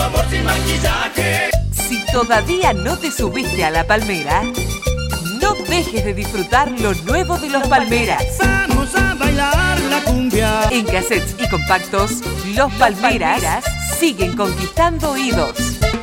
amor sin maquillaje. Si todavía no te subiste a la palmera, no dejes de disfrutar lo nuevo de los Palmeras. Vamos a bailar la cumbia. En cassettes y compactos, los Palmeras siguen conquistando oídos.